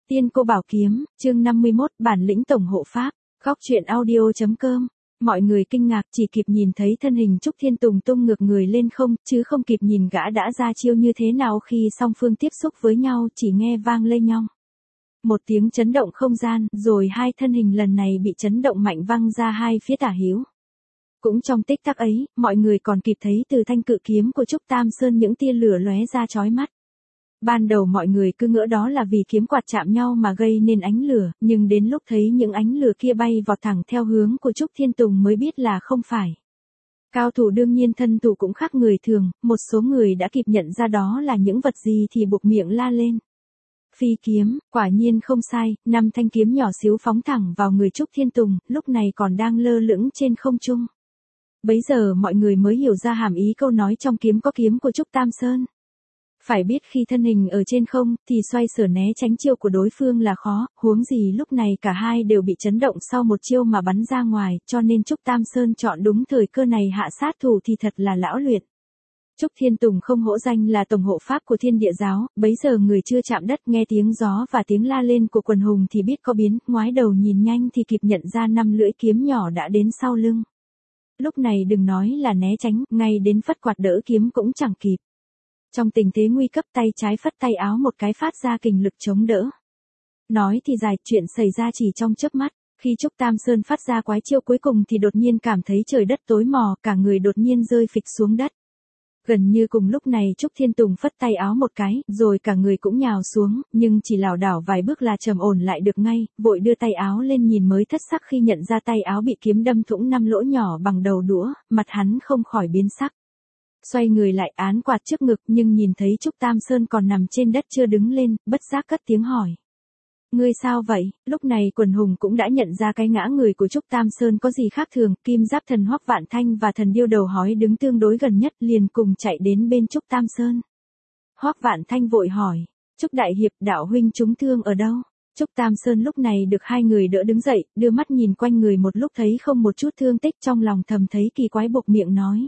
Tiên cô bảo kiếm, chương 51, bản lĩnh tổng hộ pháp, góc truyện audio.com. Mọi người kinh ngạc chỉ kịp nhìn thấy thân hình Trúc Thiên Tùng tung ngược người lên không, chứ không kịp nhìn gã đã ra chiêu như thế nào khi song phương tiếp xúc với nhau, chỉ nghe vang lây nhong. Một tiếng chấn động không gian, rồi hai thân hình lần này bị chấn động mạnh văng ra hai phía tả hữu. Cũng trong tích tắc ấy, mọi người còn kịp thấy từ thanh cự kiếm của Trúc Tam Sơn những tia lửa lóe ra chói mắt. Ban đầu mọi người cứ ngỡ đó là vì kiếm quạt chạm nhau mà gây nên ánh lửa, nhưng đến lúc thấy những ánh lửa kia bay vọt thẳng theo hướng của Trúc Thiên Tùng mới biết là không phải. Cao thủ đương nhiên thân thủ cũng khác người thường, một số người đã kịp nhận ra đó là những vật gì thì buộc miệng la lên. Phi kiếm, quả nhiên không sai, 5 thanh kiếm nhỏ xíu phóng thẳng vào người Trúc Thiên Tùng, lúc này còn đang lơ lửng trên không trung. Bấy giờ mọi người mới hiểu ra hàm ý câu nói trong kiếm có kiếm của Trúc Tam Sơn. Phải biết khi thân hình ở trên không, thì xoay sở né tránh chiêu của đối phương là khó, huống gì lúc này cả hai đều bị chấn động sau một chiêu mà bắn ra ngoài, cho nên Trúc Tam Sơn chọn đúng thời cơ này hạ sát thủ thì thật là lão luyện. Trúc Thiên Tùng không hổ danh là tổng hộ pháp của Thiên Địa giáo, bấy giờ người chưa chạm đất nghe tiếng gió và tiếng la lên của quần hùng thì biết có biến, ngoái đầu nhìn nhanh thì kịp nhận ra 5 lưỡi kiếm nhỏ đã đến sau lưng. Lúc này đừng nói là né tránh, ngay đến phất quạt đỡ kiếm cũng chẳng kịp. Trong tình thế nguy cấp tay trái phất tay áo một cái phát ra kình lực chống đỡ. Nói thì dài, chuyện xảy ra chỉ trong chớp mắt, khi Trúc Tam Sơn phát ra quái chiêu cuối cùng thì đột nhiên cảm thấy trời đất tối mò, cả người đột nhiên rơi phịch xuống đất. Gần như cùng lúc này Trúc Thiên Tùng phất tay áo một cái, rồi cả người cũng nhào xuống, nhưng chỉ lảo đảo vài bước là trầm ổn lại được ngay, vội đưa tay áo lên nhìn mới thất sắc khi nhận ra tay áo bị kiếm đâm thủng 5 lỗ nhỏ bằng đầu đũa, mặt hắn không khỏi biến sắc. Xoay người lại án quạt trước ngực nhưng nhìn thấy Trúc Tam Sơn còn nằm trên đất chưa đứng lên, bất giác cất tiếng hỏi. Ngươi sao vậy? Lúc này quần hùng cũng đã nhận ra cái ngã người của Trúc Tam Sơn có gì khác thường, Kim Giáp Thần Hoắc Vạn Thanh và thần điêu đầu hói đứng tương đối gần nhất liền cùng chạy đến bên Trúc Tam Sơn. Hoắc Vạn Thanh vội hỏi, Trúc Đại Hiệp đạo huynh trúng thương ở đâu? Trúc Tam Sơn lúc này được hai người đỡ đứng dậy, đưa mắt nhìn quanh người một lúc thấy không một chút thương tích trong lòng thầm thấy kỳ quái buộc miệng nói.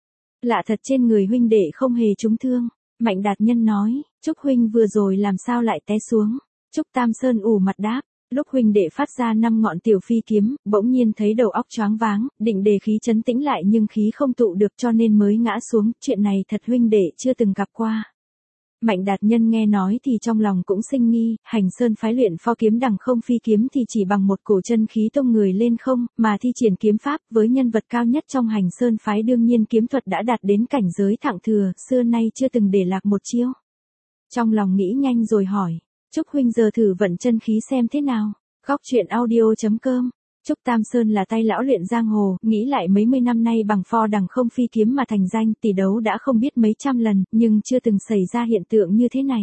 Lạ thật trên người huynh đệ không hề trúng thương. Mạnh Đạt Nhân nói, Trúc huynh vừa rồi làm sao lại té xuống. Trúc Tam Sơn ủ mặt đáp, lúc huynh đệ phát ra 5 ngọn tiểu phi kiếm, bỗng nhiên thấy đầu óc choáng váng, định đề khí trấn tĩnh lại nhưng khí không tụ được cho nên mới ngã xuống, chuyện này thật huynh đệ chưa từng gặp qua. Mạnh Đạt Nhân nghe nói thì trong lòng cũng sinh nghi, Hành Sơn phái luyện pho kiếm đằng không phi kiếm thì chỉ bằng một cổ chân khí tung người lên không, mà thi triển kiếm pháp với nhân vật cao nhất trong Hành Sơn phái đương nhiên kiếm thuật đã đạt đến cảnh giới thượng thừa, xưa nay chưa từng để lạc một chiêu. Trong lòng nghĩ nhanh rồi hỏi, Trúc huynh giờ thử vận chân khí xem thế nào. Góc truyện audio.com. Trúc Tam Sơn là tay lão luyện giang hồ, nghĩ lại mấy mươi năm nay bằng pho đằng không phi kiếm mà thành danh, tỷ đấu đã không biết mấy trăm lần, nhưng chưa từng xảy ra hiện tượng như thế này.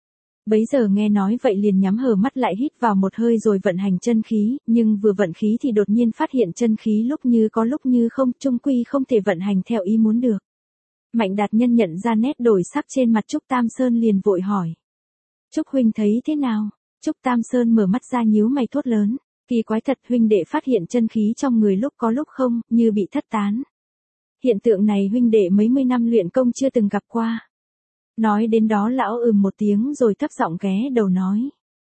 Bấy giờ nghe nói vậy liền nhắm hờ mắt lại hít vào một hơi rồi vận hành chân khí, nhưng vừa vận khí thì đột nhiên phát hiện chân khí lúc như có lúc như không, chung quy không thể vận hành theo ý muốn được. Mạnh Đạt Nhân nhận ra nét đổi sắc trên mặt Trúc Tam Sơn liền vội hỏi. Trúc huynh thấy thế nào? Trúc Tam Sơn mở mắt ra nhíu mày thốt lớn. Kỳ quái thật, huynh đệ phát hiện chân khí trong người lúc có lúc không, như bị thất tán. Hiện tượng này huynh đệ mấy mươi năm luyện công chưa từng gặp qua. Nói đến đó lão một tiếng rồi thấp giọng ghé đầu nói.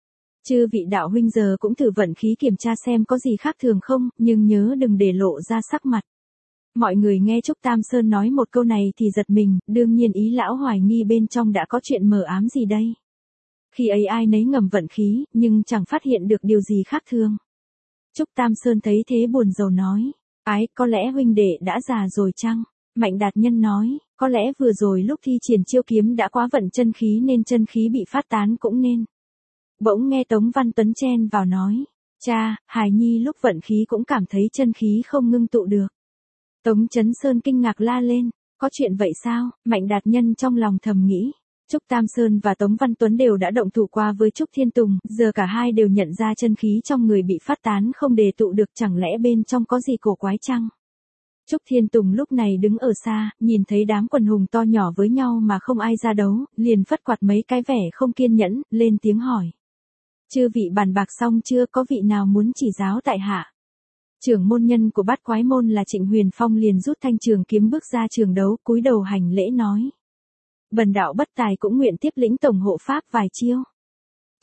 Chư vị đạo huynh giờ cũng thử vận khí kiểm tra xem có gì khác thường không, nhưng nhớ đừng để lộ ra sắc mặt. Mọi người nghe Trúc Tam Sơn nói một câu này thì giật mình, đương nhiên ý lão hoài nghi bên trong đã có chuyện mờ ám gì đây. Khi ấy ai nấy ngầm vận khí, nhưng chẳng phát hiện được điều gì khác thường. Trúc Tam Sơn thấy thế buồn rầu nói, ái, có lẽ huynh đệ đã già rồi chăng? Mạnh Đạt Nhân nói, có lẽ vừa rồi lúc thi triển chiêu kiếm đã quá vận chân khí nên chân khí bị phát tán cũng nên. Bỗng nghe Tống Văn Tuấn chen vào nói, cha, hài nhi lúc vận khí cũng cảm thấy chân khí không ngưng tụ được. Tống Chấn Sơn kinh ngạc la lên, có chuyện vậy sao? Mạnh Đạt Nhân trong lòng thầm nghĩ. Trúc Tam Sơn và Tống Văn Tuấn đều đã động thủ qua với Trúc Thiên Tùng, giờ cả hai đều nhận ra chân khí trong người bị phát tán không đề tụ được, chẳng lẽ bên trong có gì cổ quái chăng? Trúc Thiên Tùng lúc này đứng ở xa, nhìn thấy đám quần hùng to nhỏ với nhau mà không ai ra đấu, liền phất quạt mấy cái vẻ không kiên nhẫn, lên tiếng hỏi. Chư vị bàn bạc xong chưa, có vị nào muốn chỉ giáo tại hạ? Trưởng môn nhân của Bát Quái môn là Trịnh Huyền Phong liền rút thanh trường kiếm bước ra trường đấu, cúi đầu hành lễ nói. Bần đạo bất tài cũng nguyện tiếp lĩnh tổng hộ pháp vài chiêu.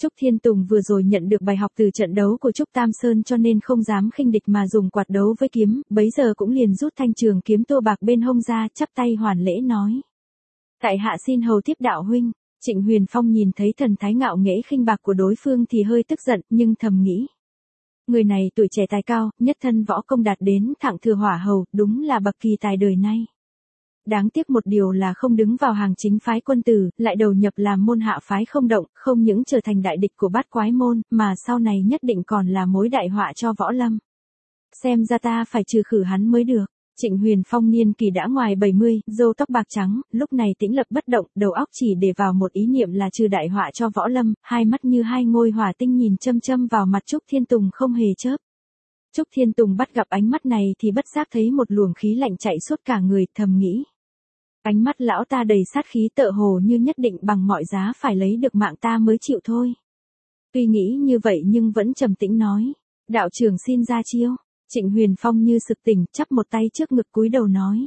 Trúc Thiên Tùng vừa rồi nhận được bài học từ trận đấu của Trúc Tam Sơn cho nên không dám khinh địch mà dùng quạt đấu với kiếm, bấy giờ cũng liền rút thanh trường kiếm tua bạc bên hông ra, chắp tay hoàn lễ nói. Tại hạ xin hầu tiếp đạo huynh. Trịnh Huyền Phong nhìn thấy thần thái ngạo nghễ khinh bạc của đối phương thì hơi tức giận, nhưng thầm nghĩ. Người này tuổi trẻ tài cao, nhất thân võ công đạt đến thẳng thừa hỏa hầu, đúng là bậc kỳ tài đời nay. Đáng tiếc một điều là không đứng vào hàng chính phái quân tử, lại đầu nhập làm môn hạ phái không động, không những trở thành đại địch của bát quái môn, mà sau này nhất định còn là mối đại họa cho võ lâm. Xem ra ta phải trừ khử hắn mới được. Trịnh Huyền Phong niên kỳ đã ngoài 70, râu tóc bạc trắng, lúc này tĩnh lập bất động, đầu óc chỉ để vào một ý niệm là trừ đại họa cho võ lâm, hai mắt như hai ngôi hỏa tinh nhìn châm châm vào mặt Trúc Thiên Tùng không hề chớp. Trúc Thiên Tùng bắt gặp ánh mắt này thì bất giác thấy một luồng khí lạnh chạy suốt cả người, thầm nghĩ. Ánh mắt lão ta đầy sát khí tựa hồ như nhất định bằng mọi giá phải lấy được mạng ta mới chịu thôi. Tuy nghĩ như vậy nhưng vẫn trầm tĩnh nói. Đạo trưởng xin ra chiêu. Trịnh Huyền Phong như sực tỉnh, chắp một tay trước ngực cúi đầu nói.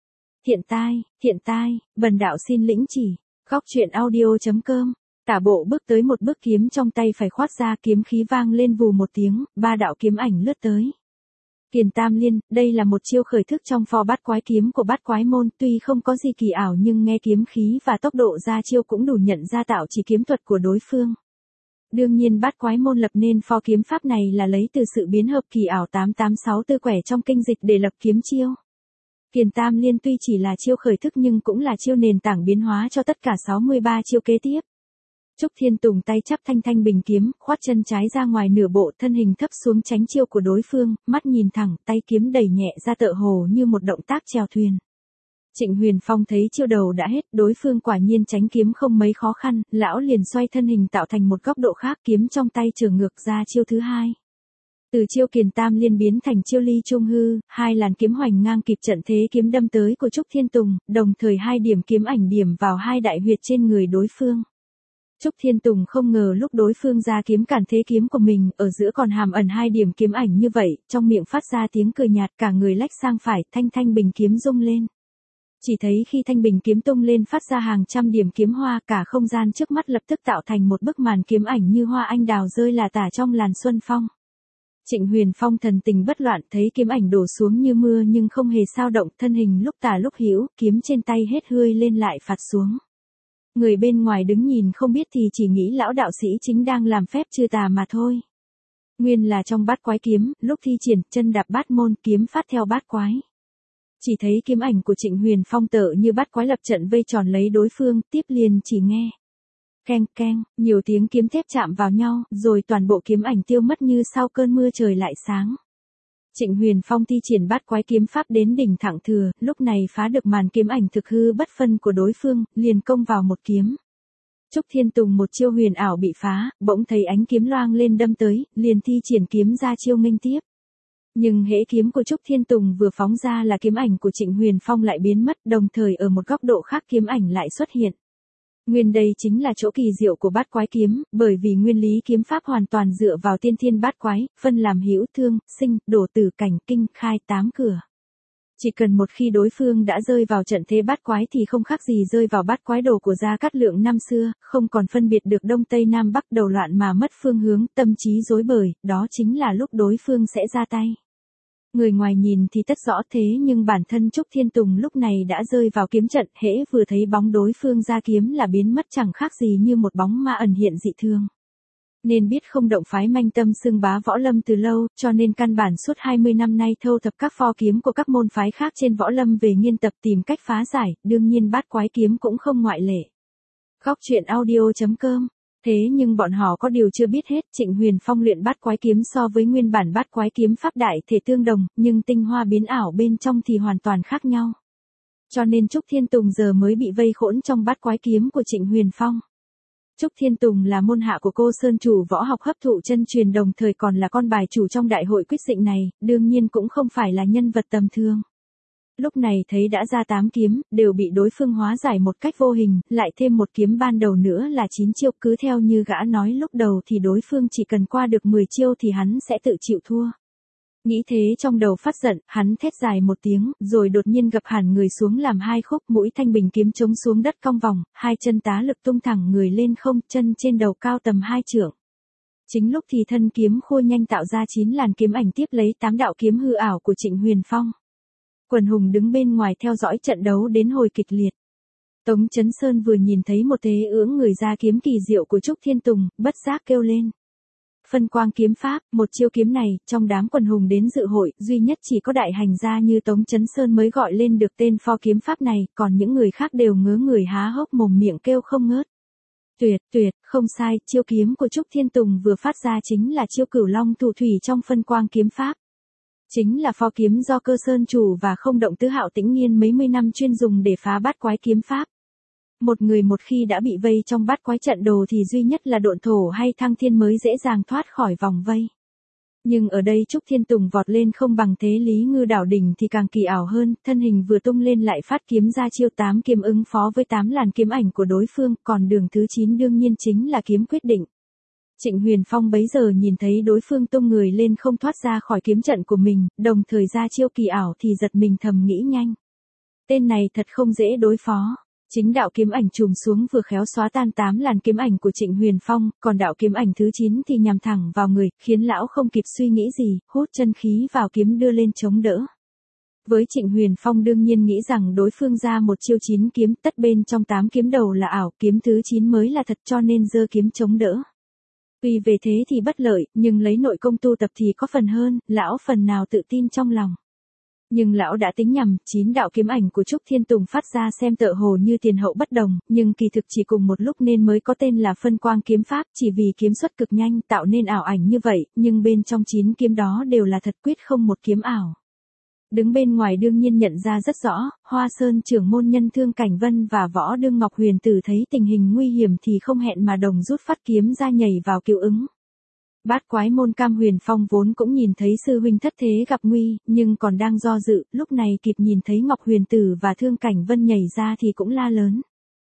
Thiện tai, bần đạo xin lĩnh chỉ. Góc truyện audio.com. Tả bộ bước tới một bước kiếm trong tay phải khoát ra, kiếm khí vang lên vù một tiếng, ba đạo kiếm ảnh lướt tới. Kiền Tam Liên, đây là một chiêu khởi thức trong pho bát quái kiếm của bát quái môn, tuy không có gì kỳ ảo nhưng nghe kiếm khí và tốc độ ra chiêu cũng đủ nhận ra tạo chỉ kiếm thuật của đối phương. Đương nhiên bát quái môn lập nên pho kiếm pháp này là lấy từ sự biến hợp kỳ ảo 886 tư quẻ trong kinh dịch để lập kiếm chiêu. Kiền Tam Liên tuy chỉ là chiêu khởi thức nhưng cũng là chiêu nền tảng biến hóa cho tất cả 63 chiêu kế tiếp. Trúc Thiên Tùng tay chắp thanh bình kiếm, khoát chân trái ra ngoài nửa bộ, thân hình thấp xuống tránh chiêu của đối phương, mắt nhìn thẳng, tay kiếm đẩy nhẹ ra tựa hồ như một động tác chèo thuyền. Trịnh Huyền Phong thấy chiêu đầu đã hết, đối phương quả nhiên tránh kiếm không mấy khó khăn, lão liền xoay thân hình tạo thành một góc độ khác, kiếm trong tay trở ngược ra chiêu thứ hai. Từ chiêu Kiền Tam Liên biến thành chiêu Ly Trung Hư, hai làn kiếm hoành ngang kịp trận thế kiếm đâm tới của Trúc Thiên Tùng, đồng thời hai điểm kiếm ảnh điểm vào hai đại huyệt trên người đối phương. Trúc Thiên Tùng không ngờ lúc đối phương ra kiếm cản thế kiếm của mình, ở giữa còn hàm ẩn hai điểm kiếm ảnh như vậy, trong miệng phát ra tiếng cười nhạt, cả người lách sang phải, thanh bình kiếm rung lên. Chỉ thấy khi thanh bình kiếm tung lên phát ra hàng trăm điểm kiếm hoa, cả không gian trước mắt lập tức tạo thành một bức màn kiếm ảnh như hoa anh đào rơi lả tả trong làn xuân phong. Trịnh Huyền Phong thần tình bất loạn, thấy kiếm ảnh đổ xuống như mưa nhưng không hề sao động, thân hình lúc tả lúc hữu, kiếm trên tay hết hơi lên lại phạt xuống. Người bên ngoài đứng nhìn không biết thì chỉ nghĩ lão đạo sĩ chính đang làm phép trừ tà mà thôi. Nguyên là trong bát quái kiếm, lúc thi triển, chân đạp bát môn, kiếm phát theo bát quái. Chỉ thấy kiếm ảnh của Trịnh Huyền Phong tựa như bát quái lập trận vây tròn lấy đối phương, tiếp liền chỉ nghe. Keng, nhiều tiếng kiếm thép chạm vào nhau, rồi toàn bộ kiếm ảnh tiêu mất như sau cơn mưa trời lại sáng. Trịnh Huyền Phong thi triển bát quái kiếm pháp đến đỉnh thẳng thừa, lúc này phá được màn kiếm ảnh thực hư bất phân của đối phương, liền công vào một kiếm. Trúc Thiên Tùng một chiêu huyền ảo bị phá, bỗng thấy ánh kiếm loang lên đâm tới, liền thi triển kiếm ra chiêu nghênh tiếp. Nhưng hễ kiếm của Trúc Thiên Tùng vừa phóng ra là kiếm ảnh của Trịnh Huyền Phong lại biến mất, đồng thời ở một góc độ khác kiếm ảnh lại xuất hiện. Nguyên đây chính là chỗ kỳ diệu của bát quái kiếm, bởi vì nguyên lý kiếm pháp hoàn toàn dựa vào tiên thiên bát quái, phân làm hữu thương, sinh, đổ tử cảnh kinh khai 8 cửa. Chỉ cần một khi đối phương đã rơi vào trận thế bát quái thì không khác gì rơi vào bát quái đồ của Gia Cát Lượng năm xưa, không còn phân biệt được đông tây nam bắc đầu loạn mà mất phương hướng, tâm trí rối bời, đó chính là lúc đối phương sẽ ra tay. Người ngoài nhìn thì tất rõ thế nhưng bản thân Trúc Thiên Tùng lúc này đã rơi vào kiếm trận, hễ vừa thấy bóng đối phương ra kiếm là biến mất chẳng khác gì như một bóng ma ẩn hiện dị thường. Nên biết không động phái manh tâm xưng bá võ lâm từ lâu, cho nên căn bản suốt 20 năm nay thâu thập các pho kiếm của các môn phái khác trên võ lâm về nghiên tập tìm cách phá giải, đương nhiên bát quái kiếm cũng không ngoại lệ. Góc truyện audio.com. Thế nhưng bọn họ có điều chưa biết hết, Trịnh Huyền Phong luyện bát quái kiếm so với nguyên bản bát quái kiếm pháp đại thể tương đồng, nhưng tinh hoa biến ảo bên trong thì hoàn toàn khác nhau. Cho nên Trúc Thiên Tùng giờ mới bị vây khốn trong bát quái kiếm của Trịnh Huyền Phong. Trúc Thiên Tùng là môn hạ của cô Sơn chủ võ học hấp thụ chân truyền, đồng thời còn là con bài chủ trong đại hội quyết định này, đương nhiên cũng không phải là nhân vật tầm thường. Lúc này thấy đã ra 8 kiếm, đều bị đối phương hóa giải một cách vô hình, lại thêm một kiếm ban đầu nữa là 9 chiêu, cứ theo như gã nói lúc đầu thì đối phương chỉ cần qua được 10 chiêu thì hắn sẽ tự chịu thua. Nghĩ thế trong đầu phát giận, hắn thét dài một tiếng, rồi đột nhiên gập hẳn người xuống làm hai khúc, mũi thanh bình kiếm chống xuống đất cong vòng, hai chân tá lực tung thẳng người lên không, chân trên đầu cao tầm 2 trượng. Chính lúc thì thân kiếm khô nhanh tạo ra 9 làn kiếm ảnh tiếp lấy 8 đạo kiếm hư ảo của Trịnh Huyền Phong. Quần hùng đứng bên ngoài theo dõi trận đấu đến hồi kịch liệt. Tống Chấn Sơn vừa nhìn thấy một thế ưỡng người ra kiếm kỳ diệu của Trúc Thiên Tùng, bất giác kêu lên. Phân quang kiếm pháp, một chiêu kiếm này, trong đám quần hùng đến dự hội, duy nhất chỉ có đại hành gia như Tống Chấn Sơn mới gọi lên được tên pho kiếm pháp này, còn những người khác đều ngớ người há hốc mồm miệng kêu không ngớt. Tuyệt, tuyệt, không sai, chiêu kiếm của Trúc Thiên Tùng vừa phát ra chính là chiêu Cửu Long Thủ Thủy trong phân quang kiếm pháp. Chính là pho kiếm do Cơ Sơn Chủ và Không Động Tứ Hạo Tĩnh Nghiên mấy mươi năm chuyên dùng để phá bát quái kiếm pháp. Một người một khi đã bị vây trong bát quái trận đồ thì duy nhất là Độn Thổ hay Thăng Thiên mới dễ dàng thoát khỏi vòng vây. Nhưng ở đây Trúc Thiên Tùng vọt lên không bằng thế Lý Ngư đảo đỉnh thì càng kỳ ảo hơn, thân hình vừa tung lên lại phát kiếm ra chiêu 8 kiếm ứng phó với 8 làn kiếm ảnh của đối phương, còn đường thứ 9 đương nhiên chính là kiếm quyết định. Trịnh Huyền Phong bấy giờ nhìn thấy đối phương tung người lên không thoát ra khỏi kiếm trận của mình, đồng thời ra chiêu kỳ ảo thì giật mình thầm nghĩ nhanh. Tên này thật không dễ đối phó. Chính đạo kiếm ảnh trùm xuống vừa khéo xóa tan 8 làn kiếm ảnh của Trịnh Huyền Phong, còn đạo kiếm ảnh thứ 9 thì nhằm thẳng vào người, khiến lão không kịp suy nghĩ gì, hút chân khí vào kiếm đưa lên chống đỡ. Với Trịnh Huyền Phong đương nhiên nghĩ rằng đối phương ra một chiêu 9 kiếm, tất bên trong 8 kiếm đầu là ảo, kiếm thứ 9 mới là thật cho nên giơ kiếm chống đỡ. Tuy về thế thì bất lợi, nhưng lấy nội công tu tập thì có phần hơn, lão phần nào tự tin trong lòng. Nhưng lão đã tính nhầm, 9 đạo kiếm ảnh của Trúc Thiên Tùng phát ra xem tựa hồ như tiền hậu bất đồng, nhưng kỳ thực chỉ cùng một lúc nên mới có tên là phân quang kiếm pháp, chỉ vì kiếm xuất cực nhanh tạo nên ảo ảnh như vậy, nhưng bên trong 9 kiếm đó đều là thật quyết không một kiếm ảo. Đứng bên ngoài đương nhiên nhận ra rất rõ, Hoa Sơn trưởng môn nhân Thương Cảnh Vân và Võ Đương Ngọc Huyền Tử thấy tình hình nguy hiểm thì không hẹn mà đồng rút phát kiếm ra nhảy vào cứu ứng. Bát quái môn Cam Huyền Phong vốn cũng nhìn thấy sư huynh thất thế gặp nguy, nhưng còn đang do dự, lúc này kịp nhìn thấy Ngọc Huyền Tử và Thương Cảnh Vân nhảy ra thì cũng la lớn.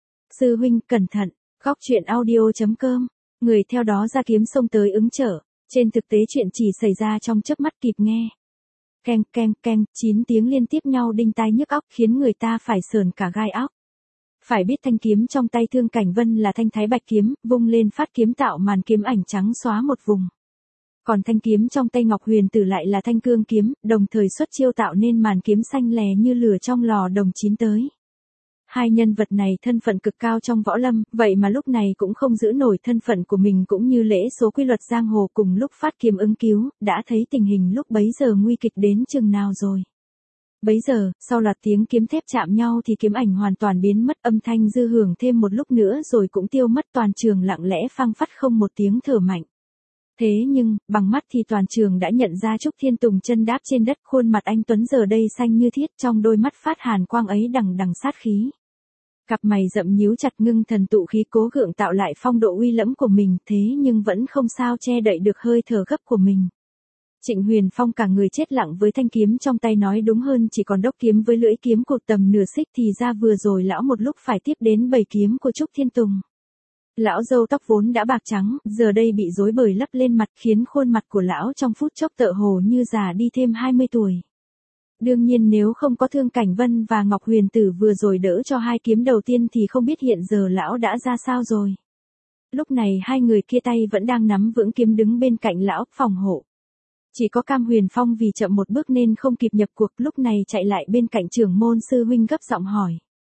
Sư huynh, cẩn thận, góc truyện audio.com, người theo đó ra kiếm xông tới ứng trở, trên thực tế chuyện chỉ xảy ra trong chớp mắt kịp nghe. Keng keng keng, 9 tiếng liên tiếp nhau đinh tai nhức óc khiến người ta phải sởn cả gai óc. Phải biết thanh kiếm trong tay Thương Cảnh Vân là thanh thái bạch kiếm, vung lên phát kiếm tạo màn kiếm ảnh trắng xóa một vùng. Còn thanh kiếm trong tay Ngọc Huyền Tử lại là thanh cương kiếm, đồng thời xuất chiêu tạo nên màn kiếm xanh lè như lửa trong lò đồng chín tới. Hai nhân vật này thân phận cực cao trong võ lâm, vậy mà lúc này cũng không giữ nổi thân phận của mình cũng như lễ số quy luật giang hồ cùng lúc phát kiếm ứng cứu, đã thấy tình hình lúc bấy giờ nguy kịch đến chừng nào rồi. Bấy giờ, sau loạt tiếng kiếm thép chạm nhau thì kiếm ảnh hoàn toàn biến mất, âm thanh dư hưởng thêm một lúc nữa rồi cũng tiêu mất, toàn trường lặng lẽ phăng phất không một tiếng thở mạnh. Thế nhưng, bằng mắt thì toàn trường đã nhận ra Trúc Thiên Tùng chân đáp trên đất, khuôn mặt anh Tuấn giờ đây xanh như thiết, trong đôi mắt phát hàn quang ấy đằng đằng sát khí. Cặp mày rậm nhíu chặt ngưng thần tụ khí cố gượng tạo lại phong độ uy lẫm của mình, thế nhưng vẫn không sao che đậy được hơi thở gấp của mình. Trịnh Huyền Phong cả người chết lặng với thanh kiếm trong tay, nói đúng hơn chỉ còn đốc kiếm với lưỡi kiếm cột tầm nửa xích, thì ra vừa rồi lão một lúc phải tiếp đến 7 kiếm của Trúc Thiên Tùng. Lão râu tóc vốn đã bạc trắng, giờ đây bị rối bời lấp lên mặt khiến khuôn mặt của lão trong phút chốc tựa hồ như già đi thêm 20 tuổi. Đương nhiên nếu không có Thương Cảnh Vân và Ngọc Huyền Tử vừa rồi đỡ cho hai kiếm đầu tiên thì không biết hiện giờ lão đã ra sao rồi. Lúc này hai người kia tay vẫn đang nắm vững kiếm đứng bên cạnh lão, phòng hộ. Chỉ có Cam Huyền Phong vì chậm một bước nên không kịp nhập cuộc, lúc này chạy lại bên cạnh trưởng môn sư huynh gấp giọng hỏi.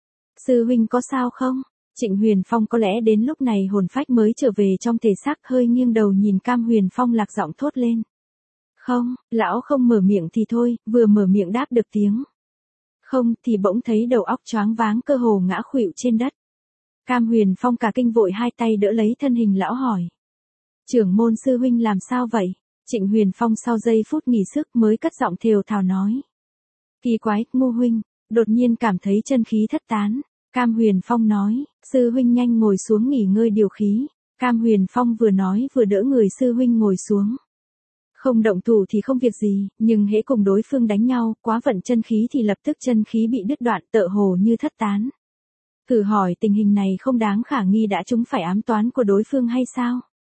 Sư huynh có sao không? Trịnh Huyền Phong có lẽ đến lúc này hồn phách mới trở về trong thể xác, hơi nghiêng đầu nhìn Cam Huyền Phong lạc giọng thốt lên. Không, lão không mở miệng thì thôi, vừa mở miệng đáp được tiếng. Không thì bỗng thấy đầu óc choáng váng cơ hồ ngã khuỵu trên đất. Cam Huyền Phong cả kinh vội hai tay đỡ lấy thân hình lão hỏi. Trưởng môn sư huynh làm sao vậy? Trịnh Huyền Phong sau giây phút nghỉ sức mới cất giọng thều thào nói. Kỳ quái, Ngô huynh, đột nhiên cảm thấy chân khí thất tán. Cam Huyền Phong nói, sư huynh nhanh ngồi xuống nghỉ ngơi điều khí. Cam Huyền Phong vừa nói vừa đỡ người sư huynh ngồi xuống. Không động thủ thì không việc gì, nhưng hễ cùng đối phương đánh nhau, quá vận chân khí thì lập tức chân khí bị đứt đoạn, tựa hồ như thất tán. Thử hỏi tình hình này không đáng khả nghi đã trúng phải ám toán của đối phương hay sao?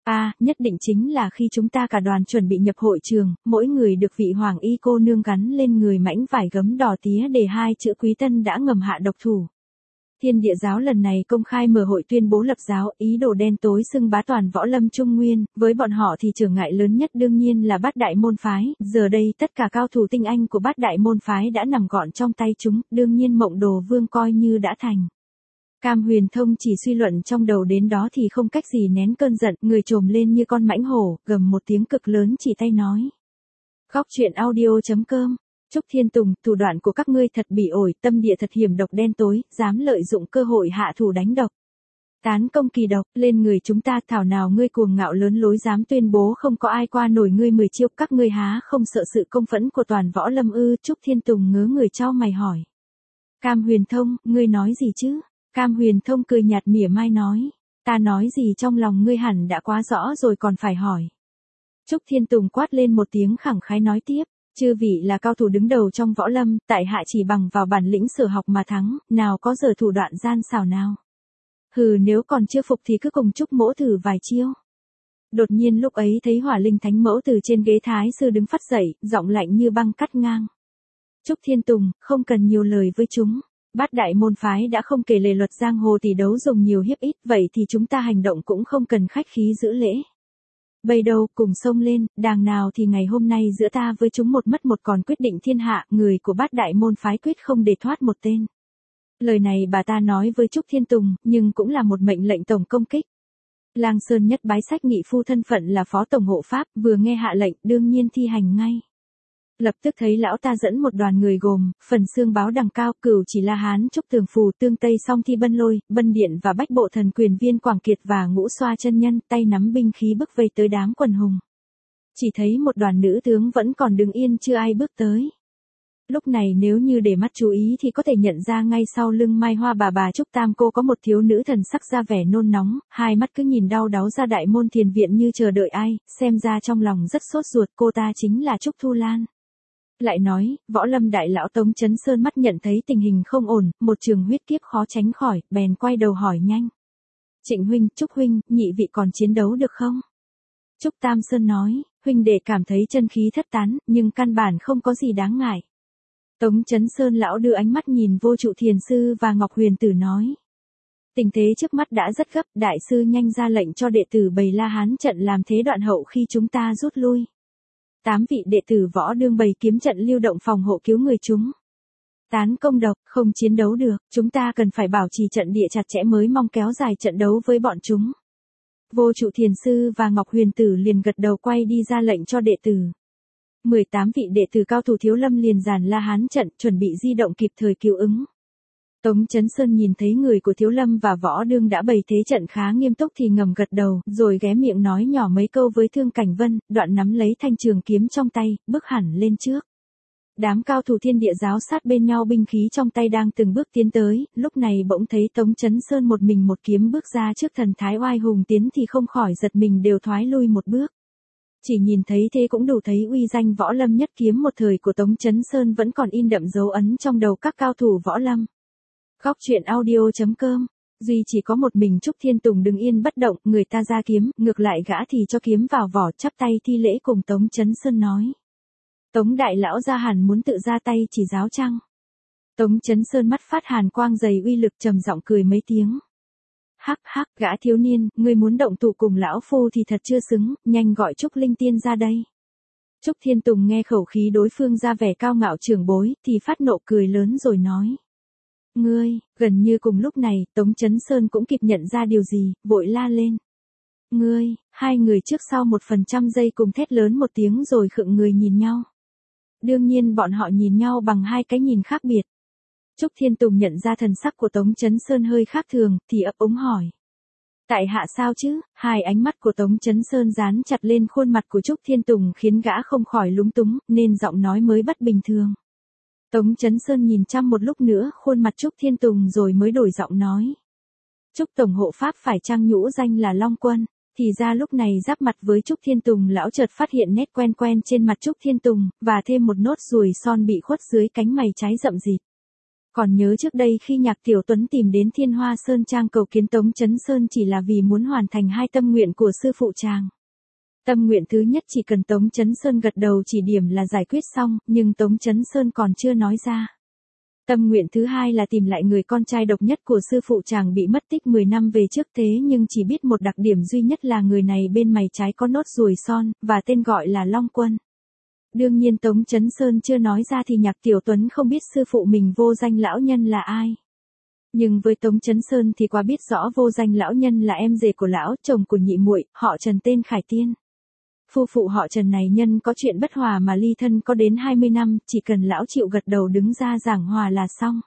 Nhất định chính là khi chúng ta cả đoàn chuẩn bị nhập hội trường, mỗi người được vị hoàng y cô nương gắn lên người mảnh vải gấm đỏ tía để 2 chữ Quý Tân đã ngầm hạ độc thủ. Thiên Địa giáo lần này công khai mở hội tuyên bố lập giáo, ý đồ đen tối xưng bá toàn võ lâm Trung Nguyên, với bọn họ thì trở ngại lớn nhất đương nhiên là Bát Đại môn phái, giờ đây tất cả cao thủ tinh anh của Bát Đại môn phái đã nằm gọn trong tay chúng, đương nhiên Mộng Đồ Vương coi như đã thành. Cam Huyền Thông chỉ suy luận trong đầu đến đó thì không cách gì nén cơn giận, người trồm lên như con mãnh hổ, gầm một tiếng cực lớn chỉ tay nói. Góc truyện audio.com Trúc Thiên Tùng, thủ đoạn của các ngươi thật bỉ ổi, tâm địa thật hiểm độc đen tối, dám lợi dụng cơ hội hạ thủ đánh độc. Tán công kỳ độc, lên người chúng ta, thảo nào ngươi cuồng ngạo lớn lối dám tuyên bố không có ai qua nổi ngươi 10 chiêu, các ngươi há không sợ sự công phẫn của toàn võ lâm ư? Trúc Thiên Tùng ngớ người chau mày hỏi. Cam Huyền Thông, ngươi nói gì chứ? Cam Huyền Thông cười nhạt mỉa mai nói. Ta nói gì trong lòng ngươi hẳn đã quá rõ rồi còn phải hỏi. Trúc Thiên Tùng quát lên một tiếng khẳng khái nói tiếp. Chư vị là cao thủ đứng đầu trong võ lâm, tại hạ chỉ bằng vào bản lĩnh sở học mà thắng, nào có giờ thủ đoạn gian xảo nào. Hừ, nếu còn chưa phục thì cứ cùng Trúc mỗ thử vài chiêu. Đột nhiên lúc ấy thấy Hỏa Linh Thánh mẫu từ trên ghế thái sư đứng phắt dậy, giọng lạnh như băng cắt ngang. Trúc Thiên Tùng, không cần nhiều lời với chúng. Bát Đại môn phái đã không kể lề luật giang hồ tỷ đấu dùng nhiều hiếp ít, vậy thì chúng ta hành động cũng không cần khách khí giữ lễ. Bây đâu, cùng xông lên, đàng nào thì ngày hôm nay giữa ta với chúng một mất một còn quyết định thiên hạ, người của Bát Đại môn phái quyết không để thoát một tên. Lời này bà ta nói với Trúc Thiên Tùng, nhưng cũng là một mệnh lệnh tổng công kích. Lang Sơn Nhất bái sách nghị phu thân phận là phó tổng hộ pháp, vừa nghe hạ lệnh, đương nhiên thi hành ngay. Lập tức thấy lão ta dẫn một đoàn người gồm, Phần Xương Báo Đằng Cao, Cửu Chỉ La Hán, Trúc Tường Phù, Tương Tây Song Thi Bân Lôi, Bân Điện và Bách Bộ Thần Quyền Viên Quảng Kiệt và Ngũ Xoa chân nhân, tay nắm binh khí bước vây tới đám quần hùng. Chỉ thấy một đoàn nữ tướng vẫn còn đứng yên chưa ai bước tới. Lúc này nếu như để mắt chú ý thì có thể nhận ra ngay sau lưng Mai Hoa bà Trúc Tam cô có một thiếu nữ thần sắc ra vẻ nôn nóng, hai mắt cứ nhìn đau đáu ra đại môn thiền viện như chờ đợi ai, xem ra trong lòng rất sốt ruột, cô ta chính là Trúc Thu Lan. Lại nói, võ lâm đại lão Tống Chấn Sơn mắt nhận thấy tình hình không ổn, một trường huyết kiếp khó tránh khỏi, bèn quay đầu hỏi nhanh. Trịnh huynh, Trúc huynh, nhị vị còn chiến đấu được không? Trúc Tam Sơn nói, huynh đệ cảm thấy chân khí thất tán, nhưng căn bản không có gì đáng ngại. Tống Chấn Sơn lão đưa ánh mắt nhìn Vô Trụ Thiền Sư và Ngọc Huyền Tử nói. Tình thế trước mắt đã rất gấp, đại sư nhanh ra lệnh cho đệ tử bày La Hán trận làm thế đoạn hậu khi chúng ta rút lui. 8 vị đệ tử võ đương bày kiếm trận lưu động phòng hộ cứu người chúng. Tán công độc, không chiến đấu được, chúng ta cần phải bảo trì trận địa chặt chẽ mới mong kéo dài trận đấu với bọn chúng. Vô Trụ Thiền Sư và Ngọc Huyền Tử liền gật đầu quay đi ra lệnh cho đệ tử. 18 vị đệ tử cao thủ Thiếu Lâm liền dàn La Hán trận, chuẩn bị di động kịp thời cứu ứng. Tống Chấn Sơn nhìn thấy người của Thiếu Lâm và Võ Đương đã bày thế trận khá nghiêm túc thì ngầm gật đầu, rồi ghé miệng nói nhỏ mấy câu với Thương Cảnh Vân, đoạn nắm lấy thanh trường kiếm trong tay, bước hẳn lên trước. Đám cao thủ Thiên Địa giáo sát bên nhau binh khí trong tay đang từng bước tiến tới, lúc này bỗng thấy Tống Chấn Sơn một mình một kiếm bước ra trước thần thái oai hùng tiến thì không khỏi giật mình đều thoái lui một bước. Chỉ nhìn thấy thế cũng đủ thấy uy danh võ lâm nhất kiếm một thời của Tống Chấn Sơn vẫn còn in đậm dấu ấn trong đầu các cao thủ võ lâm. Góc truyện audio.com Duy chỉ có một mình Trúc Thiên Tùng đứng yên bất động, người ta ra kiếm, ngược lại gã thì cho kiếm vào vỏ, chắp tay thi lễ cùng Tống Chấn Sơn nói. Tống đại lão ra hẳn muốn tự ra tay chỉ giáo chăng? Tống Chấn Sơn mắt phát hàn quang dày uy lực trầm giọng cười mấy tiếng. Hắc hắc, gã thiếu niên, ngươi muốn động thủ cùng lão phu thì thật chưa xứng, nhanh gọi Trúc Linh Tiên ra đây. Trúc Thiên Tùng nghe khẩu khí đối phương ra vẻ cao ngạo trưởng bối, thì phát nộ cười lớn rồi nói. Ngươi, gần như cùng lúc này, Tống Chấn Sơn cũng kịp nhận ra điều gì, vội la lên. Ngươi, hai người trước sau 1% giây cùng thét lớn một tiếng rồi khựng người nhìn nhau. Đương nhiên bọn họ nhìn nhau bằng hai cái nhìn khác biệt. Trúc Thiên Tùng nhận ra thần sắc của Tống Chấn Sơn hơi khác thường, thì ấp úng hỏi. Tại hạ sao chứ? Hai ánh mắt của Tống Chấn Sơn dán chặt lên khuôn mặt của Trúc Thiên Tùng khiến gã không khỏi lúng túng, nên giọng nói mới bất bình thường. Tống Chấn Sơn nhìn chăm một lúc nữa khuôn mặt Trúc Thiên Tùng rồi mới đổi giọng nói. Trúc Tổng hộ pháp phải chăng nhũ danh là Long Quân? Thì ra lúc này giáp mặt với Trúc Thiên Tùng lão chợt phát hiện nét quen quen trên mặt Trúc Thiên Tùng, và thêm một nốt ruồi son bị khuất dưới cánh mày trái rậm rịt. Còn nhớ trước đây khi Nhạc Tiểu Tuấn tìm đến Thiên Hoa Sơn Trang cầu kiến Tống Chấn Sơn chỉ là vì muốn hoàn thành hai tâm nguyện của sư phụ chàng. Tâm nguyện thứ nhất chỉ cần Tống Chấn Sơn gật đầu chỉ điểm là giải quyết xong, nhưng Tống Chấn Sơn còn chưa nói ra. Tâm nguyện thứ hai là tìm lại người con trai độc nhất của sư phụ chàng bị mất tích 10 năm về trước thế nhưng chỉ biết một đặc điểm duy nhất là người này bên mày trái có nốt ruồi son, và tên gọi là Long Quân. Đương nhiên Tống Chấn Sơn chưa nói ra thì Nhạc Tiểu Tuấn không biết sư phụ mình Vô Danh lão nhân là ai. Nhưng với Tống Chấn Sơn thì quá biết rõ Vô Danh lão nhân là em rể của lão, chồng của nhị muội, họ Trần tên Khải Tiên. Phu phụ họ Trần này nhân có chuyện bất hòa mà ly thân có đến 20 năm, chỉ cần lão chịu gật đầu đứng ra giảng hòa là xong.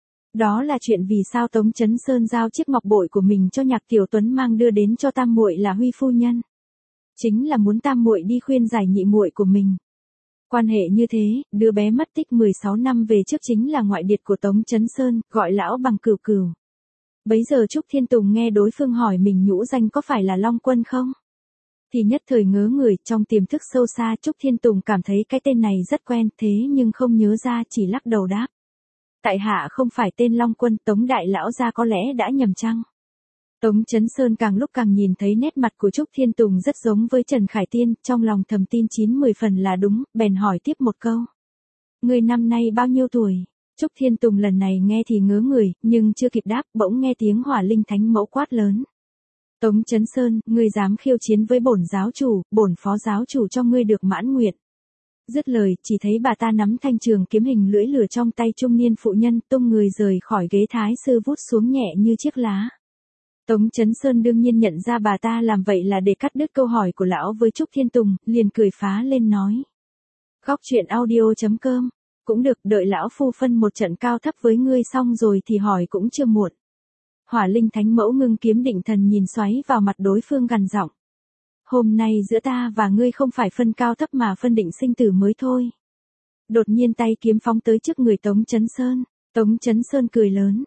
Đó là chuyện vì sao Tống Chấn Sơn giao chiếc ngọc bội của mình cho Nhạc Tiểu Tuấn mang đưa đến cho tam muội là Huy phu nhân. Chính là muốn tam muội đi khuyên giải nhị muội của mình. Quan hệ như thế, đứa bé mất tích 16 năm về trước chính là ngoại điệt của Tống Chấn Sơn, gọi lão bằng Cửu Cửu. Bấy giờ Trúc Thiên Tùng nghe đối phương hỏi mình nhũ danh có phải là Long Quân không? Thì nhất thời ngớ người, trong tiềm thức sâu xa Trúc Thiên Tùng cảm thấy cái tên này rất quen thế nhưng không nhớ ra chỉ lắc đầu đáp. Tại hạ không phải tên Long Quân, Tống đại lão gia có lẽ đã nhầm chăng? Tống Chấn Sơn càng lúc càng nhìn thấy nét mặt của Trúc Thiên Tùng rất giống với Trần Khải Tiên, trong lòng thầm tin 9-10 phần là đúng, bèn hỏi tiếp một câu. Người năm nay bao nhiêu tuổi? Trúc Thiên Tùng lần này nghe thì ngớ người, nhưng chưa kịp đáp, bỗng nghe tiếng Hỏa Linh Thánh Mẫu quát lớn. Tống Chấn Sơn, ngươi dám khiêu chiến với bổn giáo chủ, bổn phó giáo chủ cho ngươi được mãn nguyện. Dứt lời, chỉ thấy bà ta nắm thanh trường kiếm hình lưỡi lửa trong tay trung niên phụ nhân, tung người rời khỏi ghế thái sư vút xuống nhẹ như chiếc lá. Tống Chấn Sơn đương nhiên nhận ra bà ta làm vậy là để cắt đứt câu hỏi của lão với Trúc Thiên Tùng, liền cười phá lên nói. Góc truyện audio.com, cũng được, đợi lão phu phân một trận cao thấp với ngươi xong rồi thì hỏi cũng chưa muộn. Hỏa Linh Thánh Mẫu ngưng kiếm định thần nhìn xoáy vào mặt đối phương gằn giọng. Hôm nay giữa ta và ngươi không phải phân cao thấp mà phân định sinh tử mới thôi. Đột nhiên tay kiếm phóng tới trước người Tống Chấn Sơn. Tống Chấn Sơn cười lớn.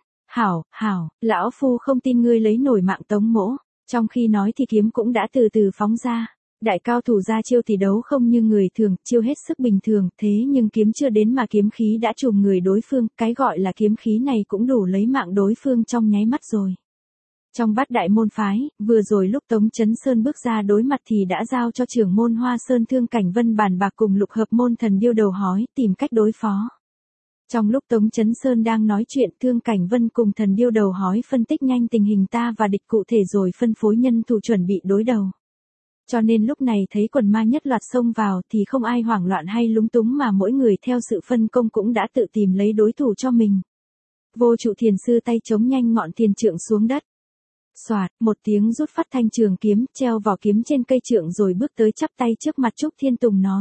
Hảo, lão phu không tin ngươi lấy nổi mạng Tống mỗ. Trong khi nói thì kiếm cũng đã từ từ phóng ra. Đại cao thủ ra chiêu thì đấu không như người thường, chiêu hết sức bình thường, thế nhưng kiếm chưa đến mà kiếm khí đã trùm người đối phương, cái gọi là kiếm khí này cũng đủ lấy mạng đối phương trong nháy mắt rồi. Trong Bát Đại môn phái, vừa rồi lúc Tống Chấn Sơn bước ra đối mặt thì đã giao cho trưởng môn Hoa Sơn Thương Cảnh Vân bàn bạc cùng lục hợp môn Thần Điêu Đầu Hói tìm cách đối phó. Trong lúc Tống Chấn Sơn đang nói chuyện, Thương Cảnh Vân cùng Thần Điêu Đầu Hói phân tích nhanh tình hình ta và địch cụ thể rồi phân phối nhân thủ chuẩn bị đối đầu. Cho nên lúc này thấy quần ma nhất loạt xông vào thì không ai hoảng loạn hay lúng túng mà mỗi người theo sự phân công cũng đã tự tìm lấy đối thủ cho mình. Vô Trụ Thiền Sư tay chống nhanh ngọn thiền trượng xuống đất. Xoạt, một tiếng rút phát thanh trường kiếm, treo vỏ kiếm trên cây trượng rồi bước tới chắp tay trước mặt Trúc Thiên Tùng nói.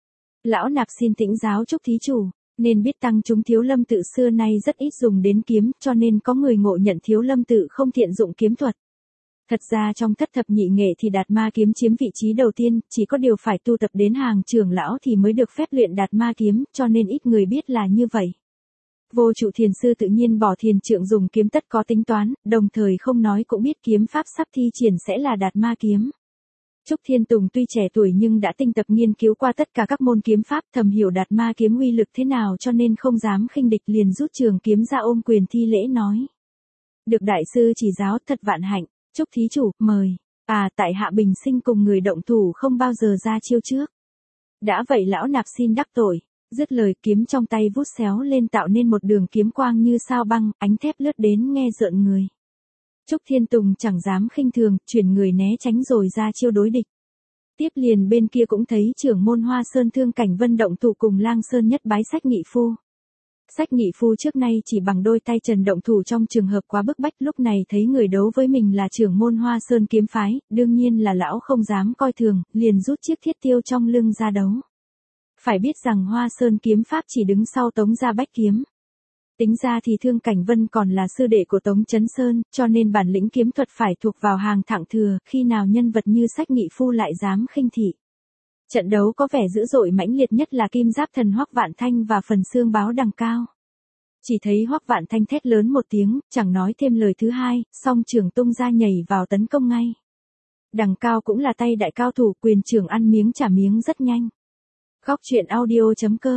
Lão nạp xin thỉnh giáo Trúc thí chủ, nên biết tăng chúng Thiếu Lâm Tự xưa nay rất ít dùng đến kiếm, cho nên có người ngộ nhận Thiếu Lâm Tự không thiện dụng kiếm thuật. Thật ra trong thất thập nhị nghệ thì Đạt Ma kiếm chiếm vị trí đầu tiên, chỉ có điều phải tu tập đến hàng trưởng lão thì mới được phép luyện Đạt Ma kiếm, cho nên ít người biết là như vậy. Vô Trụ Thiền Sư tự nhiên bỏ thiền trượng dùng kiếm tất có tính toán, đồng thời không nói cũng biết kiếm pháp sắp thi triển sẽ là Đạt Ma kiếm. Trúc Thiên Tùng tuy trẻ tuổi nhưng đã tinh tập nghiên cứu qua tất cả các môn kiếm pháp, thầm hiểu Đạt Ma kiếm uy lực thế nào cho nên không dám khinh địch, liền rút trường kiếm ra ôm quyền thi lễ nói. Được đại sư chỉ giáo thật vạn hạnh. Trúc thí chủ, mời. Tại hạ bình sinh cùng người động thủ không bao giờ ra chiêu trước. Đã vậy lão nạp xin đắc tội. Dứt lời kiếm trong tay vút xéo lên tạo nên một đường kiếm quang như sao băng, ánh thép lướt đến nghe rợn người. Trúc Thiên Tùng chẳng dám khinh thường, chuyển người né tránh rồi ra chiêu đối địch. Tiếp liền bên kia cũng thấy trưởng môn Hoa Sơn Thương Cảnh Vân động thủ cùng Lang Sơn Nhất Bái Sách Nghị Phu. Sách Nghị Phu trước nay chỉ bằng đôi tay trần động thủ trong trường hợp quá bức bách, lúc này thấy người đấu với mình là trưởng môn Hoa Sơn kiếm phái, đương nhiên là lão không dám coi thường, liền rút chiếc thiết tiêu trong lưng ra đấu. Phải biết rằng Hoa Sơn kiếm pháp chỉ đứng sau Tống Gia Bách kiếm. Tính ra thì Thương Cảnh Vân còn là sư đệ của Tống Chấn Sơn, cho nên bản lĩnh kiếm thuật phải thuộc vào hàng thượng thừa, khi nào nhân vật như Sách Nghị Phu lại dám khinh thị. Trận đấu có vẻ dữ dội mãnh liệt nhất là Kim Giáp Thần Hoắc Vạn Thanh và Phần Xương Báo Đằng Cao. Chỉ thấy Hoắc Vạn Thanh thét lớn một tiếng, chẳng nói thêm lời thứ hai, song trưởng tung ra nhảy vào tấn công ngay. Đằng Cao cũng là tay đại cao thủ, quyền trưởng ăn miếng trả miếng rất nhanh. Góc truyện audio.com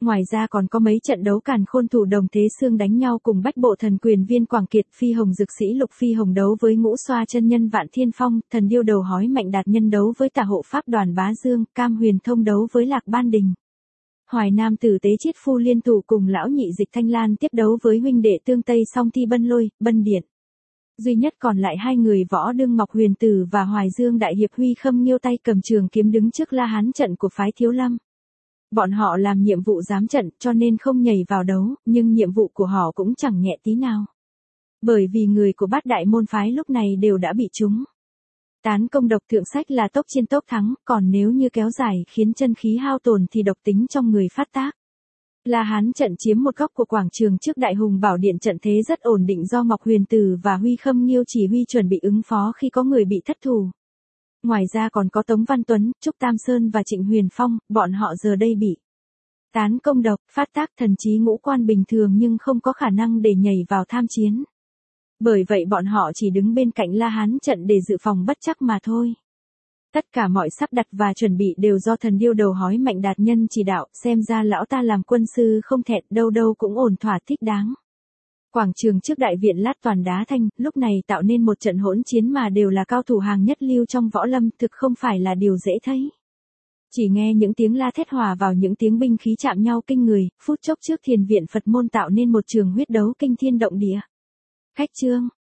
Ngoài ra còn có mấy trận đấu càn khôn thủ đồng thế xương đánh nhau cùng bách bộ thần quyền viên Quảng Kiệt, Phi Hồng Dực Sĩ Lục Phi Hồng đấu với Ngũ Xoa chân nhân Vạn Thiên Phong, thần điêu đầu hói Mạnh Đạt Nhân đấu với Tả Hộ Pháp Đoàn Bá Dương, Cam Huyền Thông đấu với Lạc Ban Đình. Hoài Nam Tử Tế Chiết Phu liên thủ cùng lão nhị Dịch Thanh Lan tiếp đấu với huynh đệ Tương Tây Song Thi Bân Lôi, Bân Điện. Duy nhất còn lại hai người Võ Đương Ngọc Huyền Tử và Hoài Dương Đại Hiệp Huy Khâm Nghiêu tay cầm trường kiếm đứng trước La Hán trận của phái Thiếu Lâm. Bọn họ làm nhiệm vụ giám trận cho nên không nhảy vào đấu, nhưng nhiệm vụ của họ cũng chẳng nhẹ tí nào. Bởi vì người của Bát Đại môn phái lúc này đều đã bị trúng. Tán công độc thượng sách là tốc chiến tốc thắng, còn nếu như kéo dài khiến chân khí hao tổn thì độc tính trong người phát tác. La Hán trận chiếm một góc của quảng trường trước Đại Hùng Bảo Điện, trận thế rất ổn định do Ngọc Huyền Tử và Huy Khâm Nghiêu chỉ huy chuẩn bị ứng phó khi có người bị thất thủ. Ngoài ra còn có Tống Văn Tuấn, Trúc Tam Sơn và Trịnh Huyền Phong, bọn họ giờ đây bị tán công độc, phát tác thần trí ngũ quan bình thường nhưng không có khả năng để nhảy vào tham chiến. Bởi vậy bọn họ chỉ đứng bên cạnh La Hán trận để dự phòng bất trắc mà thôi. Tất cả mọi sắp đặt và chuẩn bị đều do thần điêu đầu hói Mạnh Đạt Nhân chỉ đạo, xem ra lão ta làm quân sư không thẹn, đâu đâu cũng ổn thỏa thích đáng. Quảng trường trước đại viện lát toàn đá thanh, lúc này tạo nên một trận hỗn chiến mà đều là cao thủ hàng nhất lưu trong võ lâm, thực không phải là điều dễ thấy. Chỉ nghe những tiếng la thét hòa vào những tiếng binh khí chạm nhau kinh người, phút chốc trước thiền viện Phật môn tạo nên một trường huyết đấu kinh thiên động địa. Khách trương,